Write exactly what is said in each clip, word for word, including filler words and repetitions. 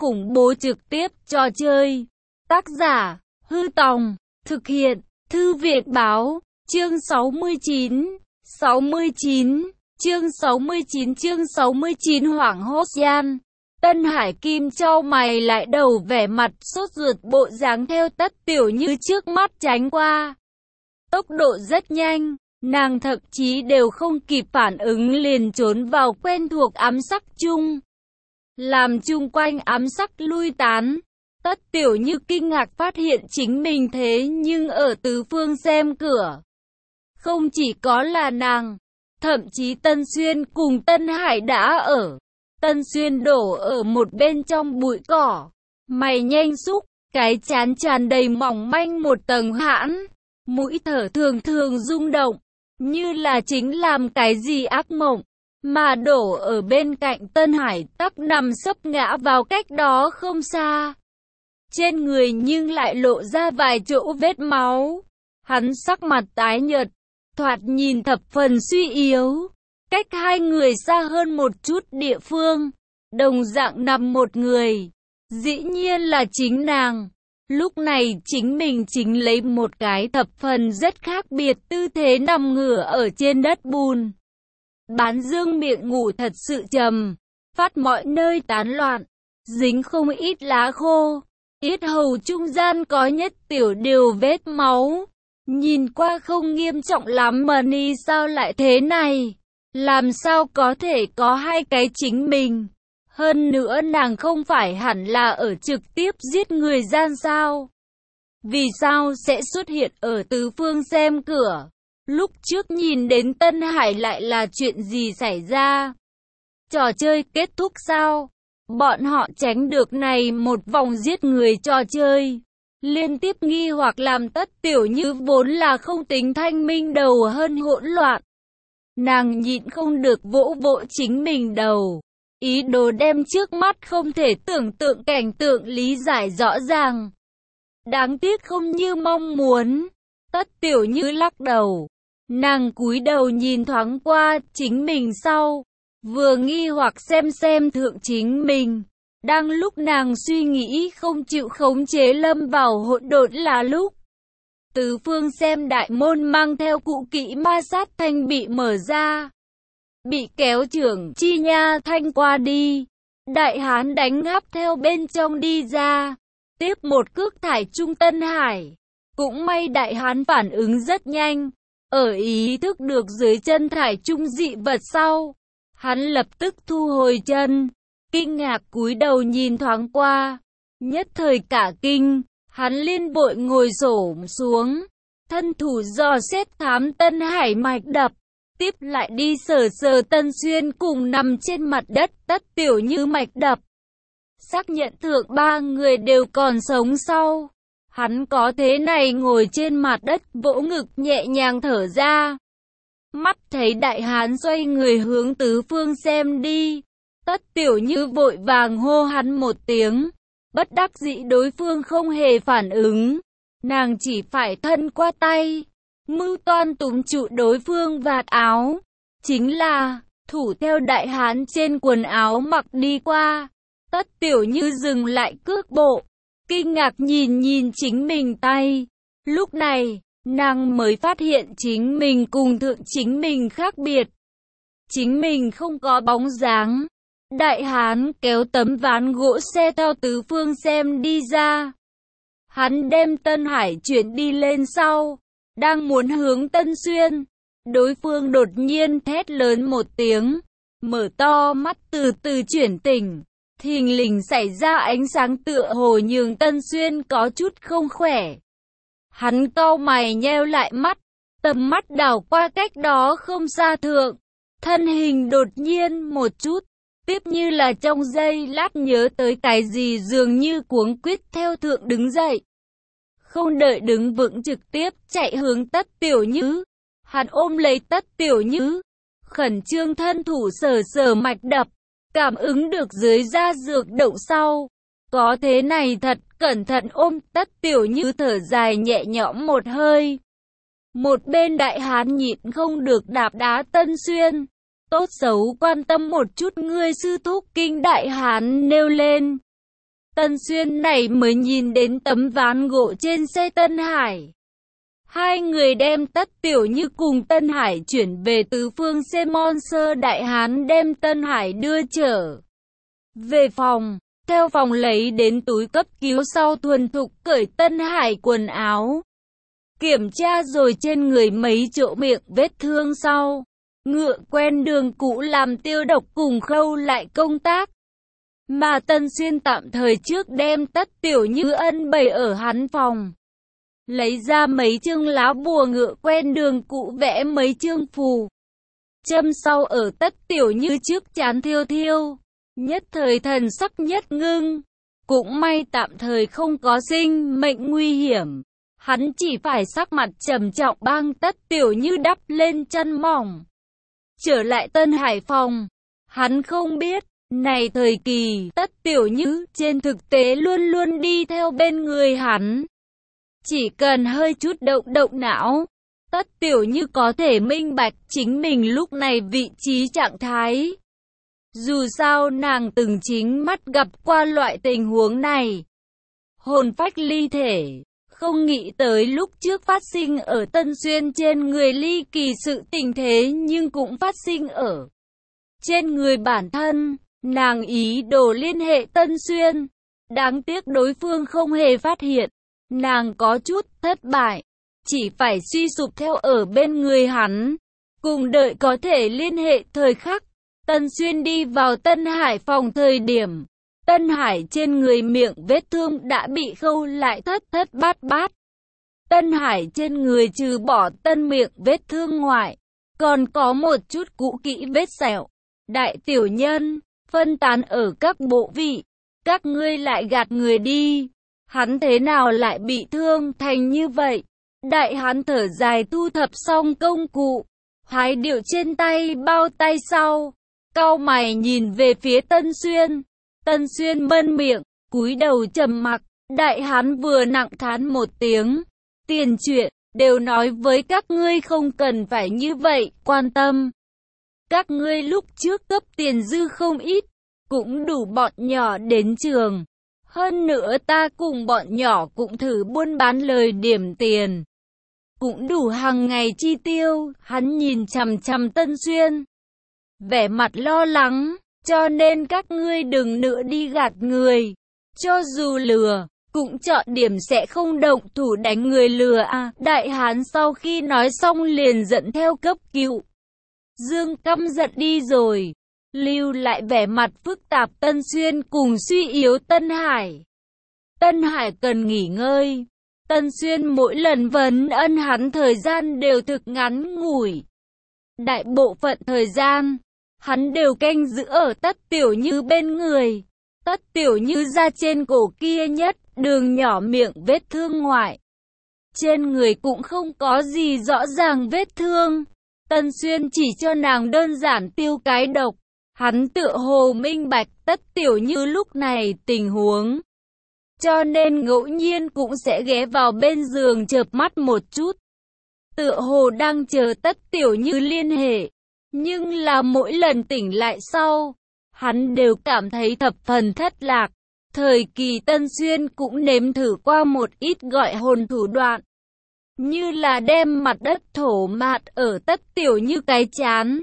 khủng bố trực tiếp trò chơi. Tác giả, Hư Tòng, thực hiện, Thư viện Báo, chương sáu mươi chín, sáu mươi chín, chương sáu mươi chín chương sáu mươi chín hoảng hốt gian. Tân Hải Kim chau mày lại đầu vẻ mặt sốt ruột bộ dáng theo Tất Tiểu Như trước mắt tránh qua. Tốc độ rất nhanh, nàng thậm chí đều không kịp phản ứng liền trốn vào quen thuộc ám sắc chung. Làm chung quanh ám sắc lui tán, Tất Tiểu Như kinh ngạc phát hiện chính mình thế nhưng ở tứ phương xem cửa. Không chỉ có là nàng, thậm chí Tân Xuyên cùng Tân Hải đã ở. Tân Xuyên đổ ở một bên trong bụi cỏ, mày nhanh xúc, cái trán tràn đầy mỏng manh một tầng hãn, mũi thở thường thường rung động, như là chính làm cái gì ác mộng, mà đổ ở bên cạnh Tân Hải tắc nằm sấp ngã vào cách đó không xa. Trên người nhưng lại lộ ra vài chỗ vết máu, hắn sắc mặt tái nhợt, thoạt nhìn thập phần suy yếu. Cách hai người xa hơn một chút địa phương, đồng dạng nằm một người, dĩ nhiên là chính nàng. Lúc này chính mình chính lấy một cái thập phần rất khác biệt tư thế nằm ngửa ở trên đất bùn. Bán dương miệng ngủ thật sự trầm, phát mọi nơi tán loạn, dính không ít lá khô, yết hầu trung gian có nhất tiểu điều vết máu. Nhìn qua không nghiêm trọng lắm mà ni sao lại thế này? Làm sao có thể có hai cái chính mình? Hơn nữa nàng không phải hẳn là ở trực tiếp giết người gian sao? Vì sao sẽ xuất hiện ở tứ phương xem cửa? Lúc trước nhìn đến Tân Hải lại là chuyện gì xảy ra? Trò chơi kết thúc sao? Bọn họ tránh được này một vòng giết người trò chơi. Liên tiếp nghi hoặc làm Tất Tiểu Như vốn là không tính thanh minh đầu hơn hỗn loạn. Nàng nhịn không được vỗ vỗ chính mình đầu, ý đồ đem trước mắt không thể tưởng tượng cảnh tượng lý giải rõ ràng. Đáng tiếc không như mong muốn. Tất Tiểu Như lắc đầu, nàng cúi đầu nhìn thoáng qua chính mình sau, vừa nghi hoặc xem xem thượng chính mình. Đang lúc nàng suy nghĩ không chịu khống chế lâm vào hỗn độn là lúc tứ phương xem đại môn mang theo cụ kỹ ma sát thanh bị mở ra. Bị kéo trưởng chi nha thanh qua đi. Đại hán đánh ngáp theo bên trong đi ra. Tiếp một cước thải trung Tân Hải. Cũng may đại hán phản ứng rất nhanh. Ở ý thức được dưới chân thải trung dị vật sau, hắn lập tức thu hồi chân. Kinh ngạc cúi đầu nhìn thoáng qua. Nhất thời cả kinh. Hắn liên vội ngồi xổm xuống, thân thủ dò xét khám Tân Hải mạch đập, tiếp lại đi sờ sờ Tân Xuyên cùng nằm trên mặt đất Tất Tiểu Như mạch đập. Xác nhận thượng ba người đều còn sống sau, hắn có thế này ngồi trên mặt đất vỗ ngực nhẹ nhàng thở ra. Mắt thấy đại hán xoay người hướng tứ phương xem đi, Tất Tiểu Như vội vàng hô hắn một tiếng. Bất đắc dĩ đối phương không hề phản ứng, nàng chỉ phải thân qua tay, mưu toan túm trụ đối phương vạt áo, chính là thủ theo đại hán trên quần áo mặc đi qua. Tất Tiểu Như dừng lại cước bộ, kinh ngạc nhìn nhìn chính mình tay. Lúc này, nàng mới phát hiện chính mình cùng thượng chính mình khác biệt. Chính mình không có bóng dáng. Đại hán kéo tấm ván gỗ xe theo tứ phương xem đi ra. Hắn đem Tân Hải chuyển đi lên sau, đang muốn hướng Tân Xuyên. Đối phương đột nhiên thét lớn một tiếng, mở to mắt từ từ chuyển tỉnh. Thình lình xảy ra ánh sáng tựa hồ nhường Tân Xuyên có chút không khỏe. Hắn cau mày nheo lại mắt, tầm mắt đảo qua cách đó không xa thượng. Thân hình đột nhiên một chút. Tiếp như là trong giây lát nhớ tới cái gì dường như cuống quýt theo thượng đứng dậy. Không đợi đứng vững trực tiếp chạy hướng Tất Tiểu Như. Hắn ôm lấy Tất Tiểu Như, khẩn trương thân thủ sờ sờ mạch đập, cảm ứng được dưới da dược động sau. Có thế này thật cẩn thận ôm Tất Tiểu Như thở dài nhẹ nhõm một hơi. Một bên đại hán nhịn không được đạp đá Tân Xuyên. Tốt xấu quan tâm một chút ngươi sư thúc kinh đại hán nêu lên. Tân Xuyên này mới nhìn đến tấm ván gỗ trên xe Tân Hải. Hai người đem Tất Tiểu Như cùng Tân Hải chuyển về tứ phương xe Monster Đại Hán đem Tân Hải đưa trở về phòng. Theo phòng lấy đến túi cấp cứu sau thuần thục cởi Tân Hải quần áo. Kiểm tra rồi trên người mấy chỗ miệng vết thương sau. Ngựa quen đường cũ làm tiêu độc cùng khâu lại công tác. Mà Tân Xuyên tạm thời trước đem Tất Tiểu Như ân bày ở hắn phòng. Lấy ra mấy chương lá bùa ngựa quen đường cũ vẽ mấy chương phù. Châm sau ở Tất Tiểu Như trước chán thiêu thiêu. Nhất thời thần sắc nhất ngưng. Cũng may tạm thời không có sinh mệnh nguy hiểm. Hắn chỉ phải sắc mặt trầm trọng băng Tất Tiểu Như đắp lên chăn mỏng. Trở lại Tân Hải phòng. Hắn không biết, này thời kỳ Tất Tiểu Như trên thực tế luôn luôn đi theo bên người hắn. Chỉ cần hơi chút động động não, Tất Tiểu Như có thể minh bạch chính mình lúc này vị trí trạng thái. Dù sao nàng từng chính mắt gặp qua loại tình huống này. Hồn phách ly thể, không nghĩ tới lúc trước phát sinh ở Tân Xuyên trên người ly kỳ sự tình thế nhưng cũng phát sinh ở trên người bản thân. Nàng ý đồ liên hệ Tân Xuyên, đáng tiếc đối phương không hề phát hiện. Nàng có chút thất bại, chỉ phải suy sụp theo ở bên người hắn, cùng đợi có thể liên hệ thời khắc. Tân Xuyên đi vào Tân Hải phòng thời điểm, Tân Hải trên người miệng vết thương đã bị khâu lại thất thất bát bát. Tân Hải trên người trừ bỏ tân miệng vết thương ngoại, còn có một chút cũ kỹ vết sẹo. Đại tiểu nhân, phân tán ở các bộ vị, các ngươi lại gạt người đi. Hắn thế nào lại bị thương thành như vậy? Đại hán thở dài thu thập xong công cụ, hái điệu trên tay bao tay sau, cau mày nhìn về phía Tân Xuyên. Tân Xuyên mân miệng, cúi đầu trầm mặc. Đại hán vừa nặng thán một tiếng, tiền chuyện đều nói với các ngươi không cần phải như vậy quan tâm. Các ngươi lúc trước cấp tiền dư không ít, cũng đủ bọn nhỏ đến trường. Hơn nữa ta cùng bọn nhỏ cũng thử buôn bán lời điểm tiền, cũng đủ hàng ngày chi tiêu. Hắn nhìn chằm chằm Tân Xuyên, vẻ mặt lo lắng, cho nên các ngươi đừng nữa đi gạt người. Cho dù lừa, cũng chọn điểm sẽ không động thủ đánh người lừa à. Đại hán sau khi nói xong liền dẫn theo cấp cứu. Dương căm giận đi rồi, lưu lại vẻ mặt phức tạp Tân Xuyên cùng suy yếu Tân Hải. Tân Hải cần nghỉ ngơi. Tân Xuyên mỗi lần vấn ân hắn thời gian đều thực ngắn ngủi. Đại bộ phận thời gian, hắn đều canh giữ ở Tất Tiểu Như bên người. Tất Tiểu Như ra trên cổ kia nhất, đường nhỏ miệng vết thương ngoại. Trên người cũng không có gì rõ ràng vết thương. Tân Xuyên chỉ cho nàng đơn giản tiêu cái độc. Hắn tựa hồ minh bạch Tất Tiểu Như lúc này tình huống, cho nên ngẫu nhiên cũng sẽ ghé vào bên giường chợp mắt một chút. Tựa hồ đang chờ Tất Tiểu Như liên hệ. Nhưng là mỗi lần tỉnh lại sau, hắn đều cảm thấy thập phần thất lạc. Thời kỳ Tân Xuyên cũng nếm thử qua một ít gọi hồn thủ đoạn, như là đem mặt đất thổ mạt ở Tất Tiểu Như cái chán.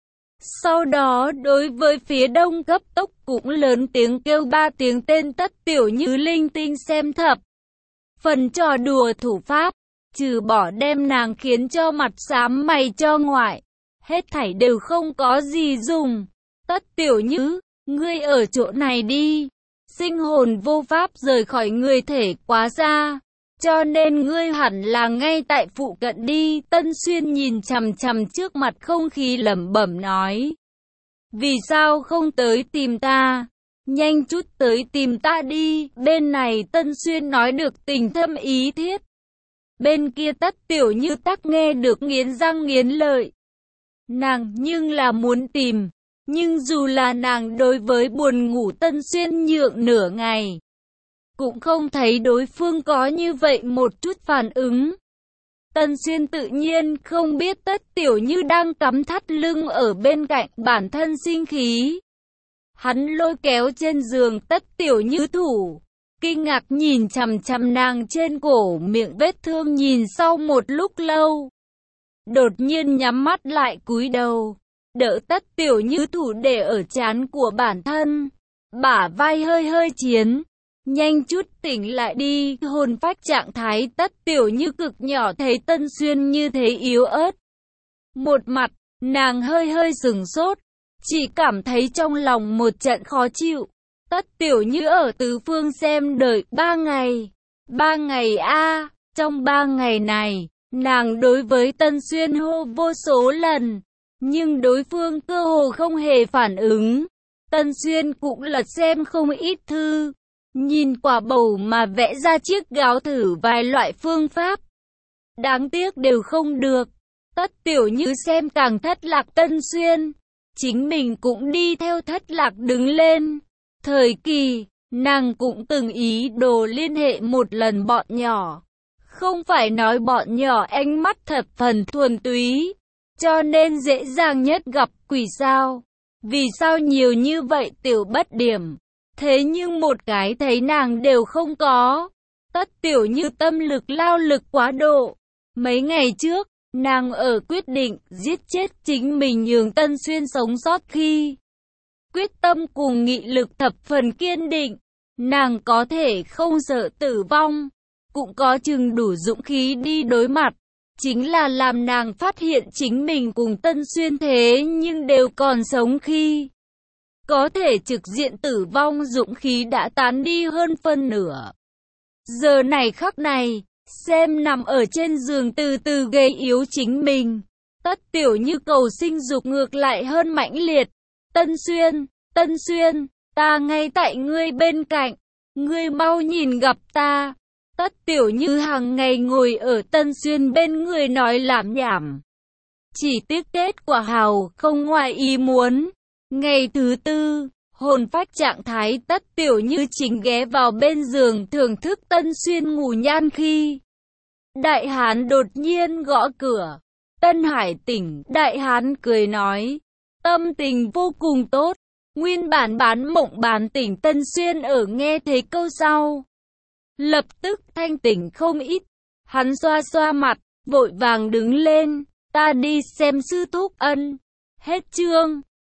Sau đó đối với phía đông cấp tốc cũng lớn tiếng kêu ba tiếng tên Tất Tiểu Như linh tinh xem thập phần trò đùa thủ pháp, trừ bỏ đem nàng khiến cho mặt xám mày cho ngoại, hết thảy đều không có gì dùng. Tất Tiểu Như, ngươi ở chỗ này đi. Sinh hồn vô pháp rời khỏi người thể quá xa, cho nên ngươi hẳn là ngay tại phụ cận đi. Tân Xuyên nhìn chằm chằm trước mặt không khí lẩm bẩm nói. Vì sao không tới tìm ta? Nhanh chút tới tìm ta đi. Bên này Tân Xuyên nói được tình thâm ý thiết. Bên kia Tất Tiểu Như tắc nghe được nghiến răng nghiến lợi. Nàng nhưng là muốn tìm. Nhưng dù là nàng đối với buồn ngủ Tân Xuyên nhượng nửa ngày, cũng không thấy đối phương có như vậy một chút phản ứng. Tân Xuyên tự nhiên không biết Tất Tiểu Như đang cắm thắt lưng ở bên cạnh bản thân sinh khí. Hắn lôi kéo trên giường Tất Tiểu Như thủ, kinh ngạc nhìn chằm chằm nàng trên cổ, miệng vết thương nhìn sau một lúc lâu. Đột nhiên nhắm mắt lại cúi đầu, đỡ Tất Tiểu Như thủ để ở trán của bản thân. Bả vai hơi hơi chiến, nhanh chút tỉnh lại đi. Hồn phách trạng thái Tất Tiểu Như cực nhỏ thấy Tân Xuyên như thế yếu ớt. Một mặt, nàng hơi hơi sừng sốt, chỉ cảm thấy trong lòng một trận khó chịu. Tất Tiểu Như ở tứ phương xem đợi ba ngày. Ba ngày a, trong ba ngày này, nàng đối với Tân Xuyên hô vô số lần, nhưng đối phương cơ hồ không hề phản ứng. Tân Xuyên cũng lật xem không ít thư, nhìn quả bầu mà vẽ ra chiếc gáo thử vài loại phương pháp. Đáng tiếc đều không được. Tất Tiểu Như xem càng thất lạc Tân Xuyên, chính mình cũng đi theo thất lạc đứng lên. Thời kỳ, nàng cũng từng ý đồ liên hệ một lần bọn nhỏ. Không phải nói bọn nhỏ ánh mắt thập phần thuần túy, cho nên dễ dàng nhất gặp quỷ sao. Vì sao nhiều như vậy tiểu bất điểm, thế nhưng một cái thấy nàng đều không có. Tất Tiểu Như tâm lực lao lực quá độ. Mấy ngày trước, nàng ở quyết định giết chết chính mình nhường Tân Xuyên sống sót khi quyết tâm cùng nghị lực thập phần kiên định. Nàng có thể không sợ tử vong, cũng có chừng đủ dũng khí đi đối mặt. Chính là làm nàng phát hiện chính mình cùng Tân Xuyên thế nhưng đều còn sống khi có thể trực diện tử vong, dũng khí đã tán đi hơn phân nửa. Giờ này khắc này, xem nằm ở trên giường từ từ gầy yếu chính mình, Tất Tiểu Như cầu sinh dục ngược lại hơn mãnh liệt. Tân Xuyên, Tân Xuyên, ta ngay tại ngươi bên cạnh, ngươi mau nhìn gặp ta. Tất Tiểu Như hàng ngày ngồi ở Tân Xuyên bên người nói lảm nhảm. Chỉ tiếc kết quả hào không ngoài ý muốn. Ngày thứ tư, hồn phách trạng thái Tất Tiểu Như chính ghé vào bên giường thưởng thức Tân Xuyên ngủ nhan khi Đại Hán đột nhiên gõ cửa. Tân Hải tỉnh, Đại Hán cười nói, tâm tình vô cùng tốt. Nguyên bản bán mộng bán tỉnh Tân Xuyên ở nghe thấy câu sau, lập tức thanh tỉnh không ít. Hắn xoa xoa mặt, vội vàng đứng lên, ta đi xem sư thúc. Ân. Hết chương.